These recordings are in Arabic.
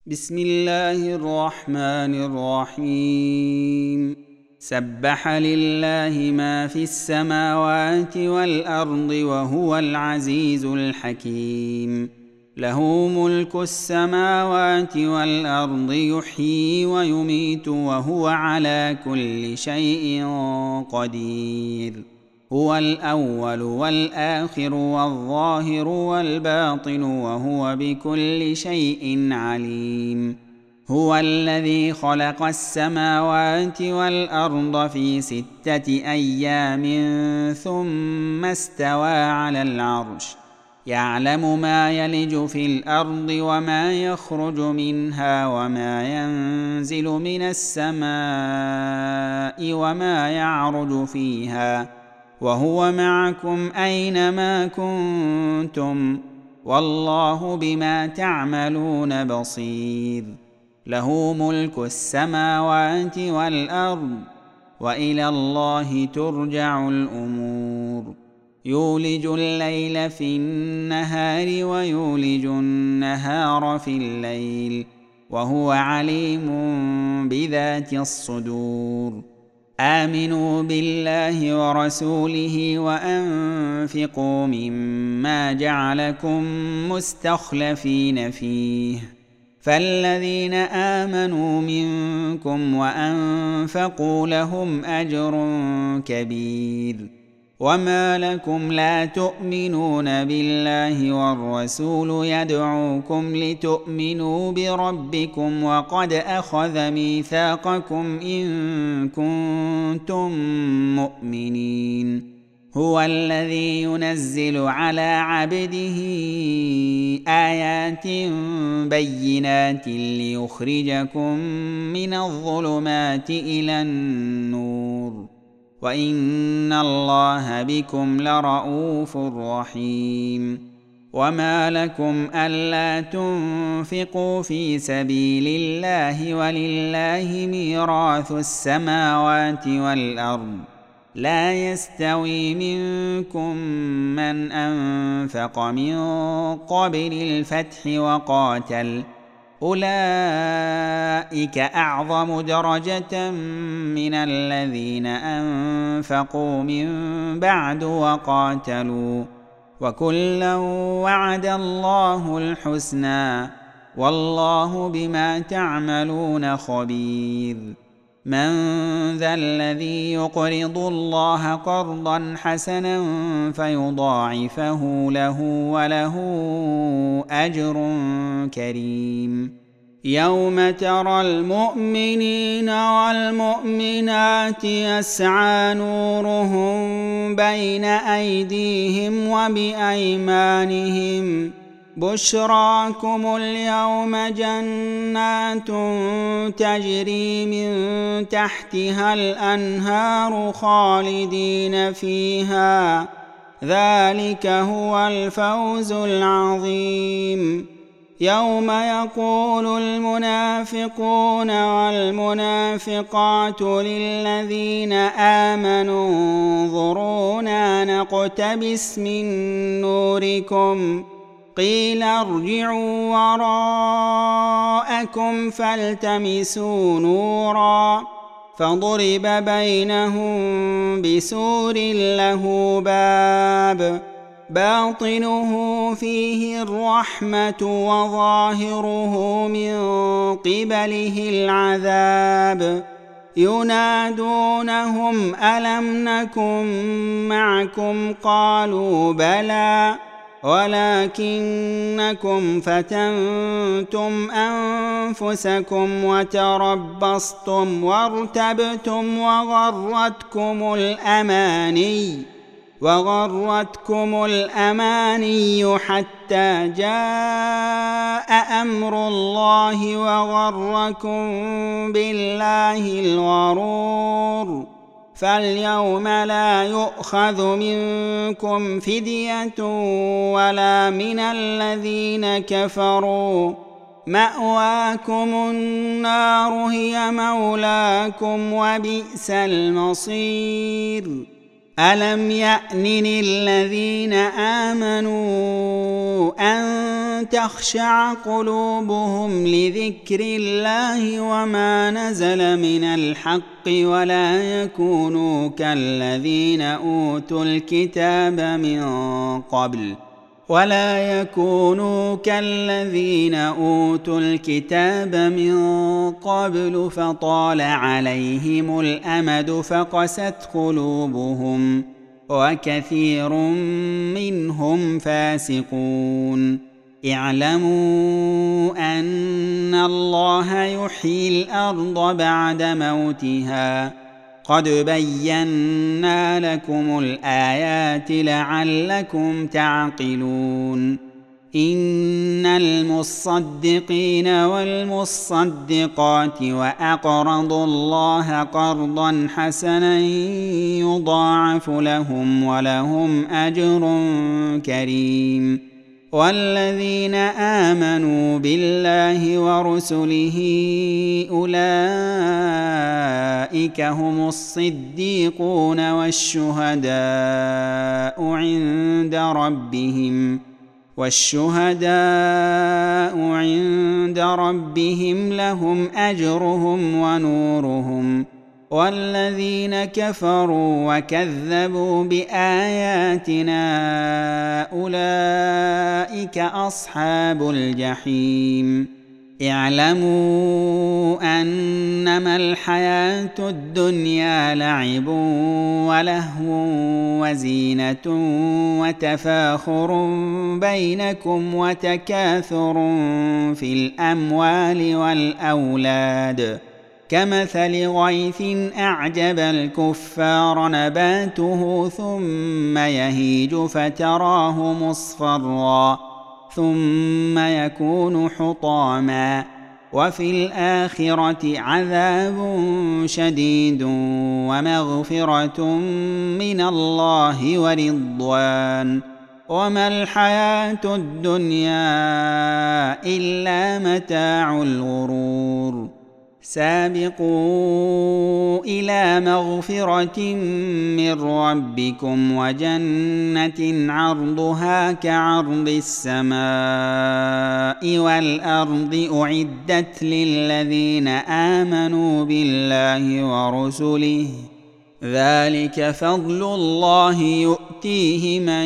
بسم الله الرحمن الرحيم. سبح لله ما في السماوات والأرض وهو العزيز الحكيم. له ملك السماوات والأرض، يحيي ويميت وهو على كل شيء قدير. هو الأول والآخر والظاهر والباطن وهو بكل شيء عليم. هو الذي خلق السماوات والأرض في 6 أيام ثم استوى على العرش، يعلم ما يلج في الأرض وما يخرج منها وما ينزل من السماء وما يعرج فيها، وهو معكم أينما كنتم، والله بما تعملون بصير. له ملك السماوات والأرض، وإلى الله ترجع الأمور. يولج الليل في النهار ويولج النهار في الليل، وهو عليم بذات الصدور. آمنوا بالله ورسوله وأنفقوا مما جعلكم مستخلفين فيه، فالذين آمنوا منكم وأنفقوا لهم أجر كبير. وما لكم لا تؤمنون بالله والرسول يدعوكم لتؤمنوا بربكم وقد أخذ ميثاقكم إن كنتم مؤمنين. هو الذي ينزل على عبده آيات بينات ليخرجكم من الظلمات إلى النور، وإن الله بكم لرءوف رحيم. وما لكم ألا تنفقوا في سبيل الله ولله ميراث السماوات والأرض، لا يستوي منكم من أنفق من قبل الفتح وقاتل، أولئك أعظم درجة من الذين أنفقوا من بعد وقاتلوا، وكلا وعد الله الحسنى، والله بما تعملون خبير. من ذا الذي يقرض الله قرضا حسنا فيضاعفه له وله أجر كريم؟ يوم ترى المؤمنين والمؤمنات يسعى نورهم بين أيديهم وبأيمانهم، بشراكم اليوم جنات تجري من تحتها الأنهار خالدين فيها، ذلك هو الفوز العظيم. يوم يقول المنافقون والمنافقات للذين آمنوا انظرونا نقتبس من نوركم، قيل ارجعوا وراءكم فالتمسوا نورا، فضرب بينهم بسور له باب باطنه فيه الرحمة وظاهره من قبله العذاب. ينادونهم ألم نكن معكم؟ قالوا بلى ولكنكم فتنتم أنفسكم وتربصتم وارتبتم وغرتكم الأماني حتى جاء أمر الله وغركم بالله الغرور. فاليوم لا يؤخذ منكم فدية ولا من الذين كفروا، مأواكم النار هي مولاكم وبئس المصير. ألم يأن للذين آمنوا أن تخشع قلوبهم لذكر الله وما نزل من الحق ولا يكونوا كالذين أوتوا الكتاب من قبل فطال عليهم الأمد فقست قلوبهم وكثير منهم فاسقون اعلموا أن الله يحيي الأرض بعد موتها قد بينا لكم الآيات لعلكم تعقلون إن المصدقين والمصدقات وأقرضوا الله قرضا حسنا يضاعف لهم ولهم أجر كريم والذين آمنوا بالله ورسله أولئك هم الصديقون والشهداء عند ربهم لهم أجرهم ونورهم والذين كفروا وكذبوا بآياتنا أولئك أصحاب الجحيم اعلموا أنما الحياة الدنيا لعب ولهو وزينة وتفاخر بينكم وتكاثر في الأموال والأولاد كمثل غيث أعجب الكفار نباته ثم يهيج فتراه مصفرا ثم يكون حطاما وفي الآخرة عذاب شديد ومغفرة من الله ورضوان وما الحياة الدنيا إلا متاع الغرور سابقوا إلى مغفرة من ربكم وجنة عرضها كعرض السماء والأرض أعدت للذين آمنوا بالله ورسله ذلك فضل الله يؤتيه من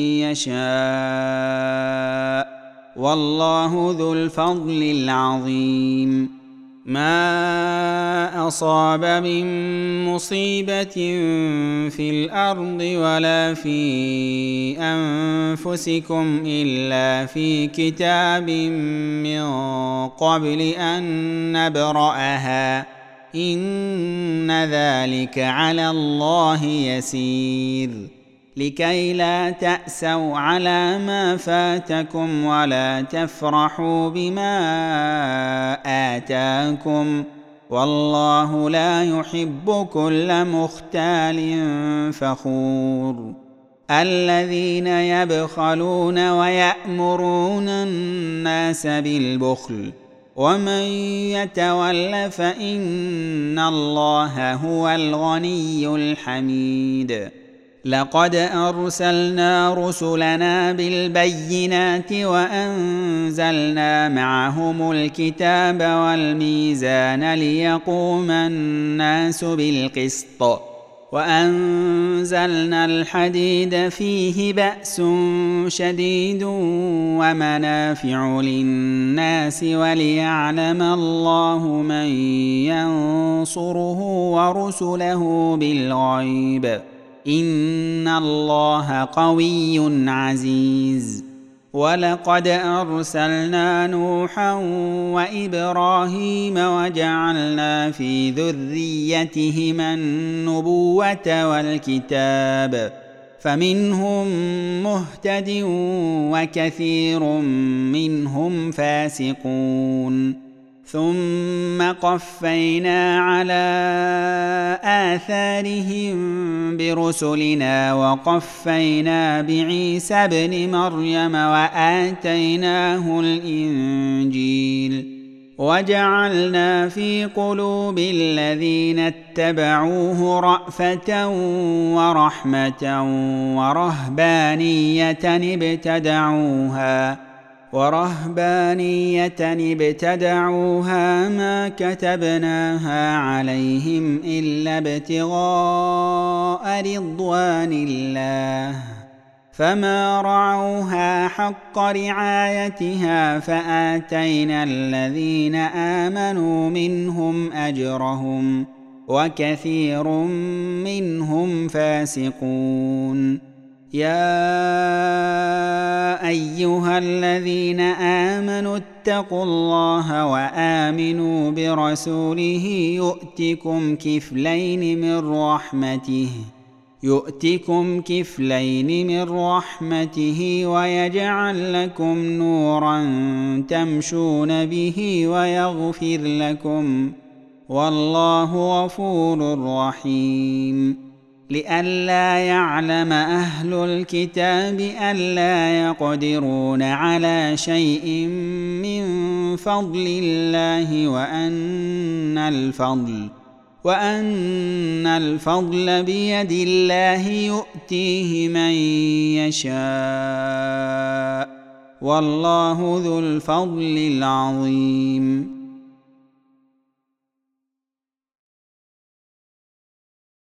يشاء والله ذو الفضل العظيم ما أصاب من مصيبة في الأرض ولا في أنفسكم إلا في كتاب من قبل أن نبرأها إن ذلك على الله يسير لكي لا تأسوا على ما فاتكم ولا تفرحوا بما آتاكم والله لا يحب كل مختال فخور الذين يبخلون ويأمرون الناس بالبخل ومن يتول فإن الله هو الغني الحميد لقد أرسلنا رسلنا بالبينات وأنزلنا معهم الكتاب والميزان ليقوم الناس بالقسط وأنزلنا الحديد فيه بأس شديد ومنافع للناس وليعلم الله من ينصره ورسله بالغيب إن الله قوي عزيز ولقد أرسلنا نوحا وإبراهيم وجعلنا في ذريتهما النبوة والكتاب فمنهم مهتد وكثير منهم فاسقون ثم قفينا على آثارهم برسلنا وقفينا بعيسى ابن مريم وآتيناه الإنجيل وجعلنا في قلوب الذين اتبعوه رأفة ورحمة ورهبانية ابتدعوها ما كتبناها عليهم إلا ابتغاء رضوان الله فما رعوها حق رعايتها فآتينا الذين آمنوا منهم أجرهم وكثير منهم فاسقون. يا أيها الذين آمنوا اتقوا الله وآمنوا برسوله يؤتكم كفلين من رحمته ويجعل لكم نورا تمشون به ويغفر لكم والله غفور رحيم. لئلا يعلم أهل الكتاب ألا يقدرون على شيء من فضل الله وأن الفضل بيد الله يؤتيه من يشاء والله ذو الفضل العظيم.